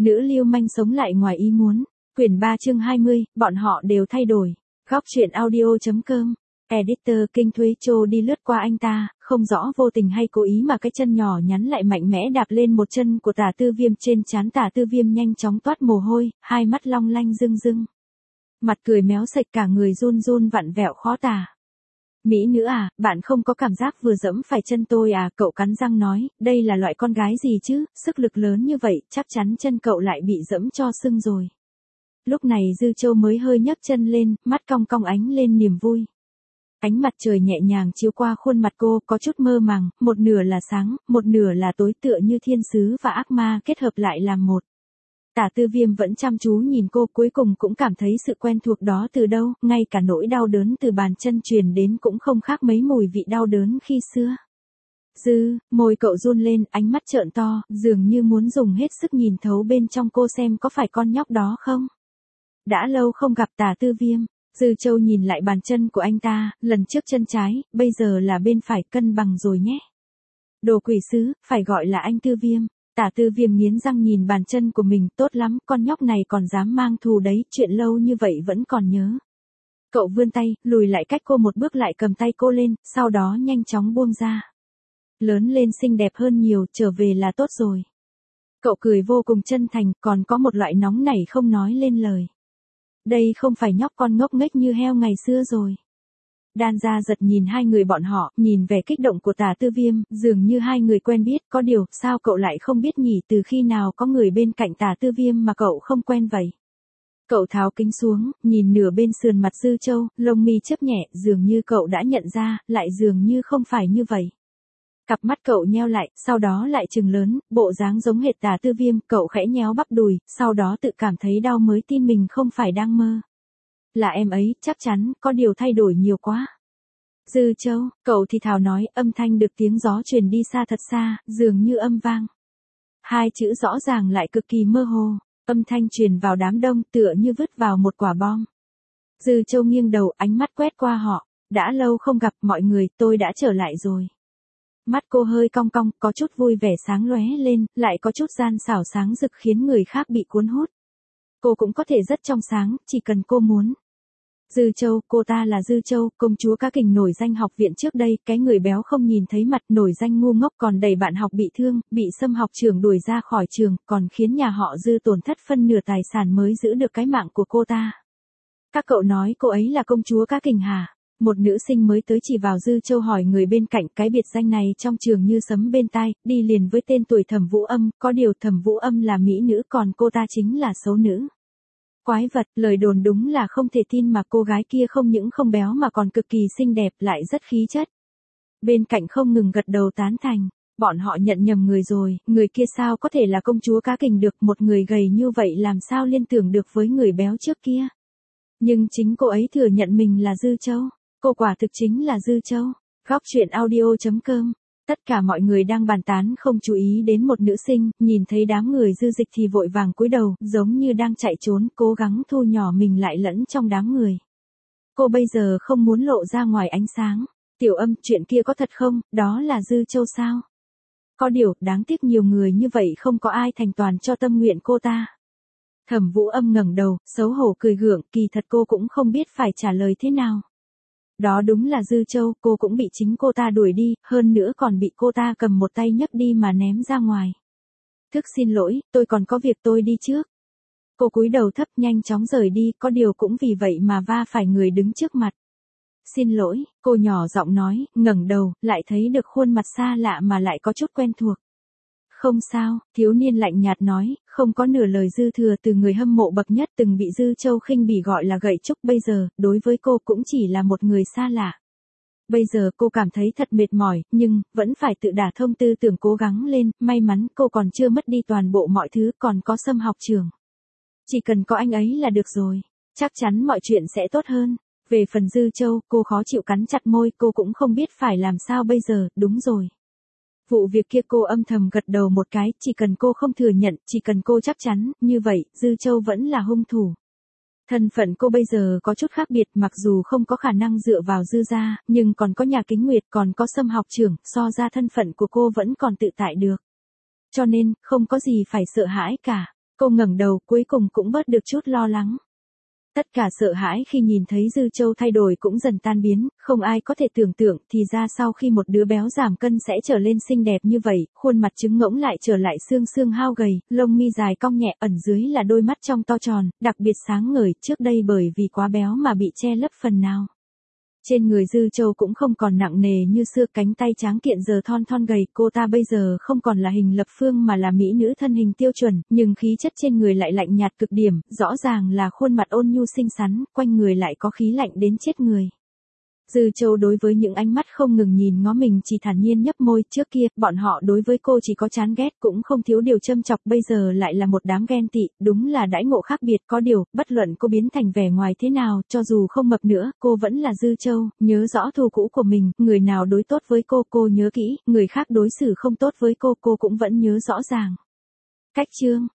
Nữ lưu manh sống lại ngoài ý muốn. Quyển 3 chương 20, bọn họ đều thay đổi. Góc truyện audio.com. Editor Kinh Thuế Châu đi lướt qua anh ta, không rõ vô tình hay cố ý mà cái chân nhỏ nhắn lại mạnh mẽ đạp lên một chân của Tả Tư Viêm. Trên trán Tả Tư Viêm nhanh chóng toát mồ hôi, hai mắt long lanh rưng rưng. Mặt cười méo sạch, cả người run run vặn vẹo khó tả. Mỹ nữ à, bạn không có cảm giác vừa dẫm phải chân tôi à? Cậu cắn răng nói, đây là loại con gái gì chứ, sức lực lớn như vậy, chắc chắn chân cậu lại bị dẫm cho sưng rồi. Lúc này Dư Châu mới hơi nhấc chân lên, mắt cong cong ánh lên niềm vui. Ánh mặt trời nhẹ nhàng chiếu qua khuôn mặt cô, có chút mơ màng, một nửa là sáng, một nửa là tối, tựa như thiên sứ và ác ma kết hợp lại làm một. Tả Tư Viêm vẫn chăm chú nhìn cô, cuối cùng cũng cảm thấy sự quen thuộc đó từ đâu, ngay cả nỗi đau đớn từ bàn chân truyền đến cũng không khác mấy mùi vị đau đớn khi xưa. Môi cậu run lên, ánh mắt trợn to, dường như muốn dùng hết sức nhìn thấu bên trong cô xem có phải con nhóc đó không. Đã lâu không gặp Tả Tư Viêm, Dư Châu nhìn lại bàn chân của anh ta, lần trước chân trái, bây giờ là bên phải, cân bằng rồi nhé. Đồ quỷ sứ, phải gọi là anh Tư Viêm. Tả Tư Viêm nghiến răng nhìn bàn chân của mình, tốt lắm, con nhóc này còn dám mang thù đấy, chuyện lâu như vậy vẫn còn nhớ. Cậu vươn tay, lùi lại cách cô một bước, lại cầm tay cô lên, sau đó nhanh chóng buông ra. Lớn lên xinh đẹp hơn nhiều, trở về là tốt rồi. Cậu cười vô cùng chân thành, còn có một loại nóng nảy không nói lên lời. Đây không phải nhóc con ngốc nghếch như heo ngày xưa rồi. Đan Gia giật nhìn hai người bọn họ, nhìn vẻ kích động của Tả Tư Viêm, dường như hai người quen biết, có điều, sao cậu lại không biết nhỉ, từ khi nào có người bên cạnh Tả Tư Viêm mà cậu không quen vậy? Cậu tháo kính xuống, nhìn nửa bên sườn mặt Dư Châu, lông mi chớp nhẹ, dường như cậu đã nhận ra, lại dường như không phải như vậy. Cặp mắt cậu nheo lại, sau đó lại trừng lớn, bộ dáng giống hệt Tả Tư Viêm, cậu khẽ nhéo bắp đùi, sau đó tự cảm thấy đau mới tin mình không phải đang mơ. Là em ấy, chắc chắn, có điều thay đổi nhiều quá. Dư Châu, cậu thì thào nói, âm thanh được tiếng gió truyền đi xa thật xa, dường như âm vang. Hai chữ rõ ràng lại cực kỳ mơ hồ, âm thanh truyền vào đám đông tựa như vứt vào một quả bom. Dư Châu nghiêng đầu, ánh mắt quét qua họ, đã lâu không gặp mọi người, tôi đã trở lại rồi. Mắt cô hơi cong cong, có chút vui vẻ sáng lóe lên, lại có chút gian xảo sáng rực khiến người khác bị cuốn hút. Cô cũng có thể rất trong sáng, chỉ cần cô muốn. Dư Châu, cô ta là Dư Châu, công chúa cá kình nổi danh học viện trước đây, cái người béo không nhìn thấy mặt, nổi danh ngu ngốc, còn đầy bạn học bị thương, bị Sâm học trưởng đuổi ra khỏi trường, còn khiến nhà họ Dư tổn thất phân nửa tài sản mới giữ được cái mạng của cô ta. Các cậu nói cô ấy là công chúa cá kình hả? Một nữ sinh mới tới chỉ vào Dư Châu hỏi người bên cạnh, cái biệt danh này trong trường như sấm bên tai, đi liền với tên tuổi Thẩm Vũ Âm, có điều Thẩm Vũ Âm là mỹ nữ còn cô ta chính là xấu nữ. Quái vật, lời đồn đúng là không thể tin mà cô gái kia không những không béo mà còn cực kỳ xinh đẹp, lại rất khí chất. Bên cạnh không ngừng gật đầu tán thành, bọn họ nhận nhầm người rồi, người kia sao có thể là công chúa cá kình được, một người gầy như vậy làm sao liên tưởng được với người béo trước kia. Nhưng chính cô ấy thừa nhận mình là Dư Châu, cô quả thực chính là Dư Châu. Góc truyện audio.com. Tất cả mọi người đang bàn tán không chú ý đến một nữ sinh, nhìn thấy đám người Dư Dịch thì vội vàng cúi đầu, giống như đang chạy trốn, cố gắng thu nhỏ mình lại lẫn trong đám người. Cô bây giờ không muốn lộ ra ngoài ánh sáng. Tiểu Âm, chuyện kia có thật không, đó là Dư Châu sao? Có điều, đáng tiếc nhiều người như vậy không có ai thành toàn cho tâm nguyện cô ta. Thẩm Vũ Âm ngẩng đầu, xấu hổ cười gượng, kỳ thật cô cũng không biết phải trả lời thế nào. Đó đúng là Dư Châu, cô cũng bị chính cô ta đuổi đi, hơn nữa còn bị cô ta cầm một tay nhấc đi mà ném ra ngoài. Thức xin lỗi, tôi còn có việc, tôi đi trước. Cô cúi đầu thấp nhanh chóng rời đi, có điều cũng vì vậy mà va phải người đứng trước mặt. Xin lỗi, cô nhỏ giọng nói, ngẩng đầu, lại thấy được khuôn mặt xa lạ mà lại có chút quen thuộc. Không sao, thiếu niên lạnh nhạt nói, không có nửa lời dư thừa từ người hâm mộ bậc nhất từng bị Dư Châu khinh bỉ gọi là gậy trúc, bây giờ, đối với cô cũng chỉ là một người xa lạ. Bây giờ cô cảm thấy thật mệt mỏi, nhưng, vẫn phải tự đả thông tư tưởng cố gắng lên, may mắn cô còn chưa mất đi toàn bộ mọi thứ, còn có Sâm học trưởng. Chỉ cần có anh ấy là được rồi, chắc chắn mọi chuyện sẽ tốt hơn. Về phần Dư Châu, cô khó chịu cắn chặt môi, cô cũng không biết phải làm sao bây giờ, đúng rồi. Vụ việc kia cô âm thầm gật đầu một cái, chỉ cần cô không thừa nhận, chỉ cần cô chắc chắn, như vậy, Dư Châu vẫn là hung thủ. Thân phận cô bây giờ có chút khác biệt, mặc dù không có khả năng dựa vào Dư gia, nhưng còn có nhà Kính Nguyệt, còn có Sâm học trưởng, so ra thân phận của cô vẫn còn tự tại được. Cho nên, không có gì phải sợ hãi cả. Cô ngẩng đầu, cuối cùng cũng bớt được chút lo lắng. Tất cả sợ hãi khi nhìn thấy Dư Châu thay đổi cũng dần tan biến, không ai có thể tưởng tượng thì ra sau khi một đứa béo giảm cân sẽ trở lên xinh đẹp như vậy, khuôn mặt trứng ngỗng lại trở lại xương xương hao gầy, lông mi dài cong nhẹ, ẩn dưới là đôi mắt trong to tròn, đặc biệt sáng ngời, trước đây bởi vì quá béo mà bị che lấp phần nào. Trên người Dư Châu cũng không còn nặng nề như xưa, cánh tay tráng kiện giờ thon thon gầy, cô ta bây giờ không còn là hình lập phương mà là mỹ nữ thân hình tiêu chuẩn, nhưng khí chất trên người lại lạnh nhạt cực điểm, rõ ràng là khuôn mặt ôn nhu xinh xắn, quanh người lại có khí lạnh đến chết người. Dư Châu đối với những ánh mắt không ngừng nhìn ngó mình chỉ thản nhiên nhấp môi, trước kia, bọn họ đối với cô chỉ có chán ghét cũng không thiếu điều châm chọc, bây giờ lại là một đám ghen tị, đúng là đãi ngộ khác biệt, có điều, bất luận cô biến thành vẻ ngoài thế nào, cho dù không mập nữa, cô vẫn là Dư Châu, nhớ rõ thù cũ của mình, người nào đối tốt với cô nhớ kỹ, người khác đối xử không tốt với cô cũng vẫn nhớ rõ ràng. Cách chương